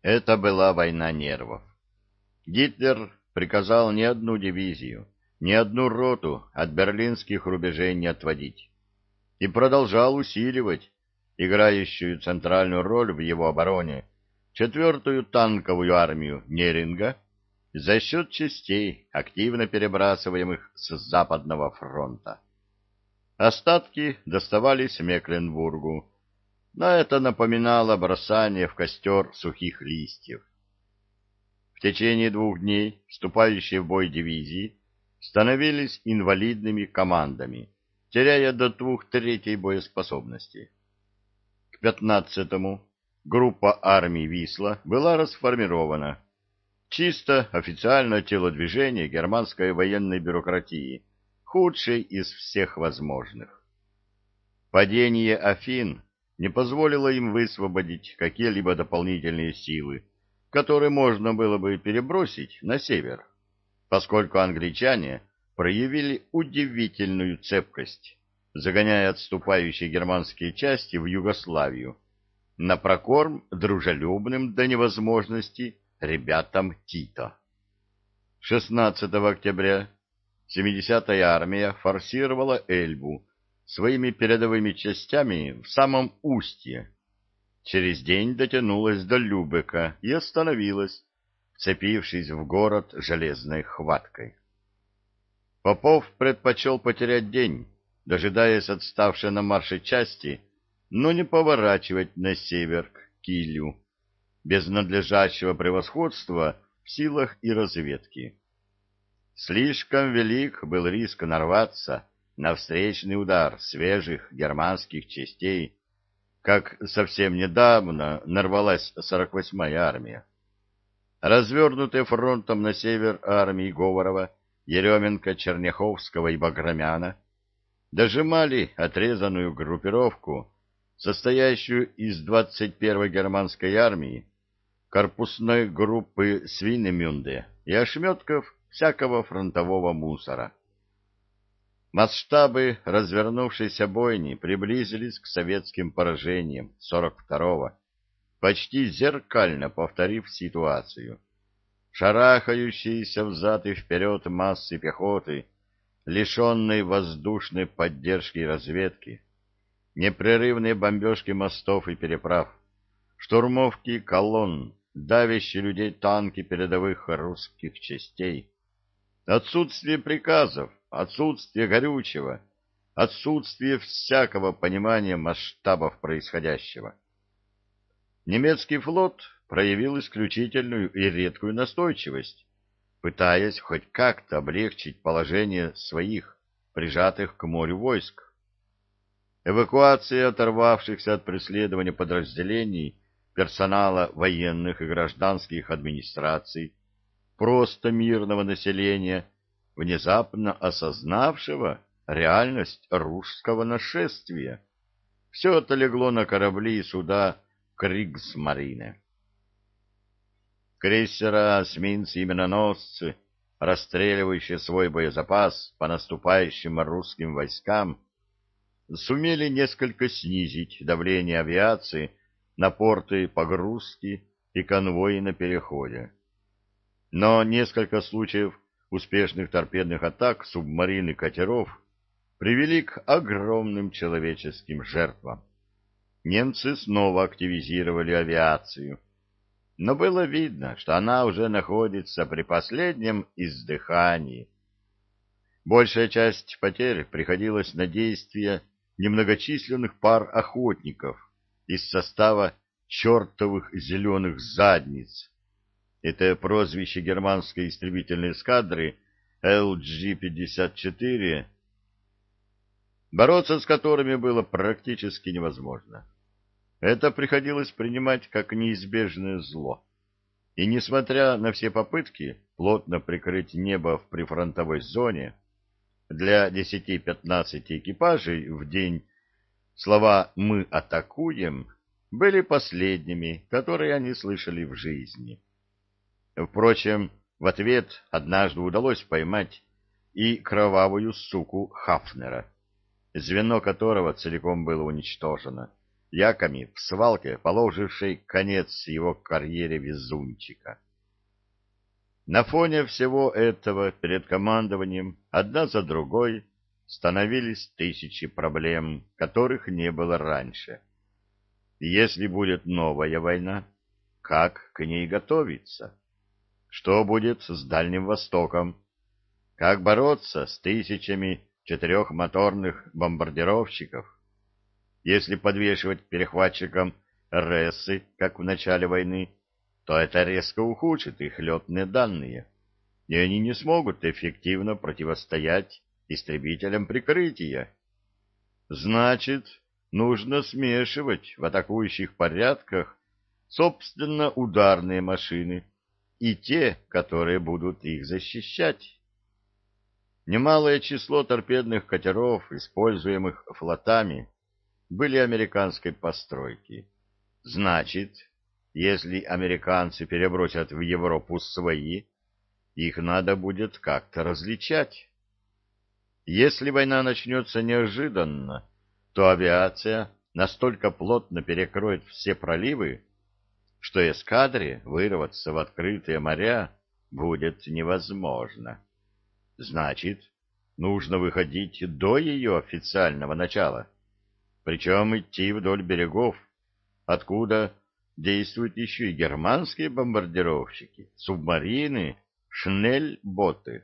Это была война нервов. Гитлер приказал ни одну дивизию, ни одну роту от берлинских рубежей не отводить и продолжал усиливать играющую центральную роль в его обороне четвертую танковую армию Неринга за счет частей, активно перебрасываемых с Западного фронта. Остатки доставались Мекленбургу, но это напоминало бросание в костер сухих листьев. В течение 2 дней вступающие в бой дивизии становились инвалидными командами, теряя до 2/3 боеспособности. К 15-му группа армий Висла была расформирована. Чисто официальное телодвижение германской военной бюрократии, худшей из всех возможных. Падение Афин не позволило им высвободить какие-либо дополнительные силы, которые можно было бы перебросить на север, поскольку англичане проявили удивительную цепкость, загоняя отступающие германские части в Югославию, на прокорм дружелюбным до невозможности ребятам Тита. 16 октября 70-я армия форсировала Эльбу своими передовыми частями в самом устье. Через день дотянулась до Любека и остановилась, вцепившись в город железной хваткой. Попов предпочел потерять день, дожидаясь отставшей на марше части, но не поворачивать на север к Килю, без надлежащего превосходства в силах и разведке. Слишком велик был риск нарваться на встречный удар свежих германских частей, как совсем недавно нарвалась 48-я армия. Развернутые фронтом на север армии Говорова, Еременко, Черняховского и Баграмяна дожимали отрезанную группировку, состоящую из 21-й германской армии, корпусной группы Свинемюнде и ошметков всякого фронтового мусора. Масштабы развернувшейся бойни приблизились к советским поражениям 42-го, почти зеркально повторив ситуацию. Шарахающиеся взад и вперед массы пехоты, лишенной воздушной поддержки и разведки, непрерывные бомбежки мостов и переправ, штурмовки колонн, давящие людей танки передовых русских частей, отсутствие приказов, отсутствие горючего, отсутствие всякого понимания масштабов происходящего. Немецкий флот проявил исключительную и редкую настойчивость, пытаясь хоть как-то облегчить положение своих, прижатых к морю войск. Эвакуация оторвавшихся от преследования подразделений персонала военных и гражданских администраций, просто мирного населения, внезапно осознавшего реальность русского нашествия. Все это легло на корабли и суда Кригсмарине. Крейсера, эсминцы и миноносцы, расстреливающие свой боезапас по наступающим русским войскам, сумели несколько снизить давление авиации на порты погрузки и конвои на переходе. Но несколько случаев успешных торпедных атак субмарин и катеров привели к огромным человеческим жертвам. Немцы снова активизировали авиацию, но было видно, что она уже находится при последнем издыхании. Большая часть потерь приходилась на действия немногочисленных пар охотников из состава чертовых зеленых задниц. Это прозвище германской истребительной эскадры LG-54, бороться с которыми было практически невозможно. Это приходилось принимать как неизбежное зло. И несмотря на все попытки плотно прикрыть небо в прифронтовой зоне, для 10-15 экипажей в день слова «мы атакуем» были последними, которые они слышали в жизни. Впрочем, в ответ однажды удалось поймать и кровавую суку Хафнера, звено которого целиком было уничтожено, яками в свалке, положившей конец его карьере везунчика. На фоне всего этого перед командованием одна за другой становились тысячи проблем, которых не было раньше. И если будет новая война, как к ней готовиться? Что будет с Дальним Востоком? Как бороться с тысячами четырехмоторных бомбардировщиков? Если подвешивать перехватчикам РСы, как в начале войны, то это резко ухудшит их летные данные, и они не смогут эффективно противостоять истребителям прикрытия. Значит, нужно смешивать в атакующих порядках, собственно, ударные машины и те, которые будут их защищать. Немалое число торпедных катеров, используемых флотами, были американской постройки. Значит, если американцы перебросят в Европу свои, их надо будет как-то различать. Если война начнется неожиданно, то авиация настолько плотно перекроет все проливы, что эскадре вырваться в открытые моря будет невозможно. Значит, нужно выходить до ее официального начала, причем идти вдоль берегов, откуда действуют еще и германские бомбардировщики, субмарины, шнель-боты.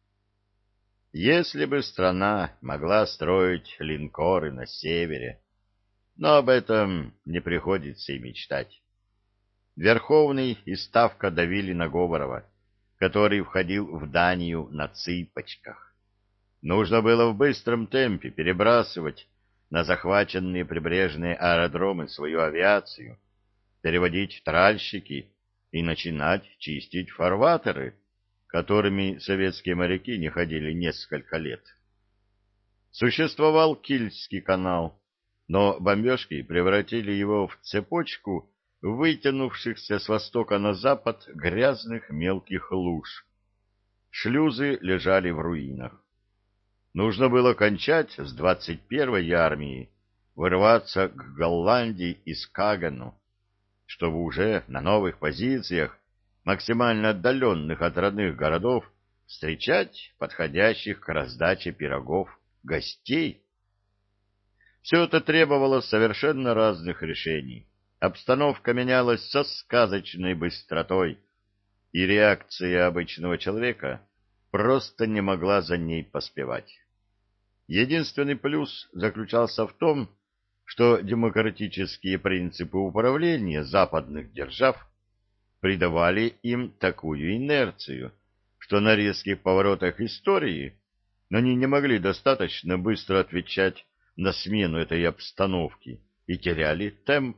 Если бы страна могла строить линкоры на севере, но об этом не приходится и мечтать. Верховный и Ставка давили на Говорова, который входил в Данию на цыпочках. Нужно было в быстром темпе перебрасывать на захваченные прибрежные аэродромы свою авиацию, переводить тральщики и начинать чистить фарватеры, которыми советские моряки не ходили несколько лет. Существовал Кильский канал, но бомбежки превратили его в цепочку вытянувшихся с востока на запад грязных мелких луж. Шлюзы лежали в руинах. Нужно было кончать с 21-й армией, вырваться к Голландии и Скагену, чтобы уже на новых позициях, максимально отдаленных от родных городов, встречать подходящих к раздаче пирогов гостей. Все это требовало совершенно разных решений. Обстановка менялась со сказочной быстротой, и реакция обычного человека просто не могла за ней поспевать. Единственный плюс заключался в том, что демократические принципы управления западных держав придавали им такую инерцию, что на резких поворотах истории они не могли достаточно быстро отвечать на смену этой обстановки и теряли темп.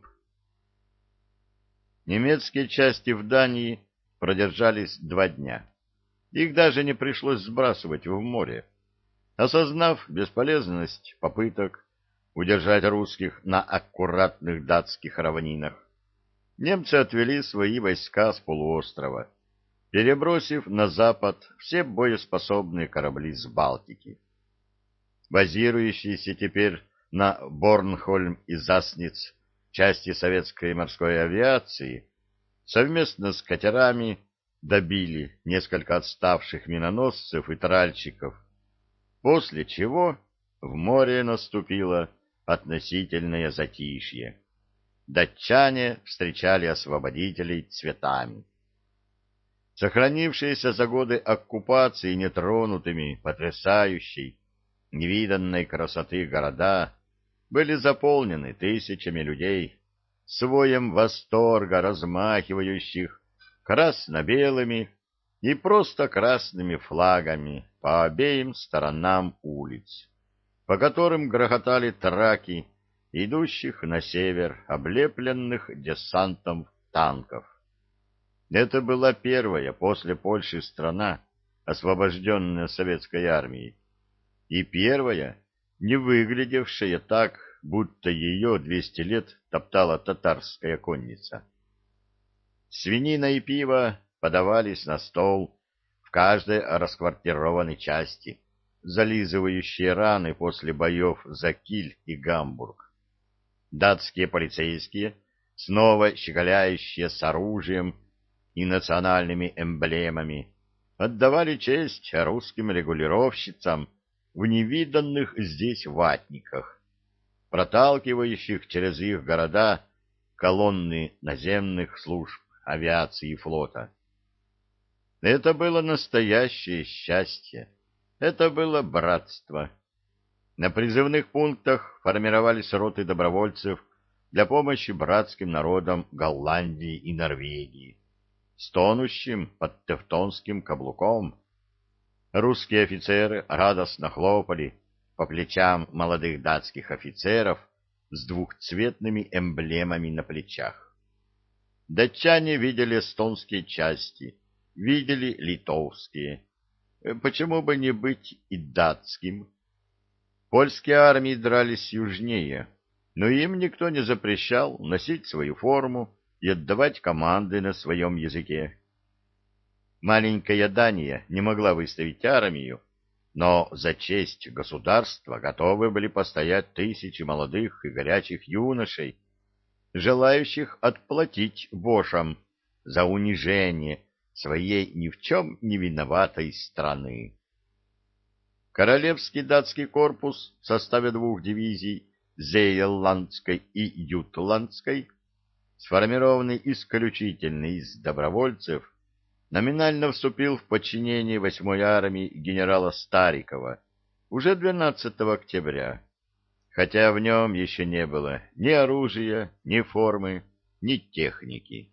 Немецкие части в Дании продержались 2 дня. Их даже не пришлось сбрасывать в море. Осознав бесполезность попыток удержать русских на аккуратных датских равнинах, немцы отвели свои войска с полуострова, перебросив на запад все боеспособные корабли с Балтики. Базирующиеся теперь на Борнхольм и Засниц части советской морской авиации совместно с катерами добили несколько отставших миноносцев и тральщиков, после чего в море наступило относительное затишье. Датчане встречали освободителей цветами. Сохранившиеся за годы оккупации нетронутыми, потрясающей, невиданной красоты города были заполнены тысячами людей, с воем восторга размахивающих красно-белыми и просто красными флагами по обеим сторонам улиц, по которым грохотали траки, идущих на север, облепленных десантом танков. Это была первая после Польши страна, освобожденная советской армией, и первая, не выглядевшая так, будто ее 200 лет топтала татарская конница. Свинина и пиво подавались на стол в каждой расквартированной части, зализывающие раны после боев за Киль и Гамбург. Датские полицейские, снова щеголяющие с оружием и национальными эмблемами, отдавали честь русским регулировщицам в невиданных здесь ватниках, проталкивающих через их города колонны наземных служб авиации и флота. Это было настоящее счастье, это было братство. На призывных пунктах формировались роты добровольцев для помощи братским народам Голландии и Норвегии, стонущим под тевтонским каблуком. Русские офицеры радостно хлопали по плечам молодых датских офицеров с двухцветными эмблемами на плечах. Датчане видели эстонские части, видели литовские. Почему бы не быть и датским? Польские армии дрались южнее, но им никто не запрещал носить свою форму и отдавать команды на своем языке. Маленькая Дания не могла выставить армию, но за честь государства готовы были постоять тысячи молодых и горячих юношей, желающих отплатить бошам за унижение своей ни в чем не виноватой страны. Королевский датский корпус в составе двух дивизий, Зейландской и Ютландской, сформированный исключительно из добровольцев, номинально вступил в подчинение 8-й армии генерала Старикова уже 12 октября, хотя в нем еще не было ни оружия, ни формы, ни техники.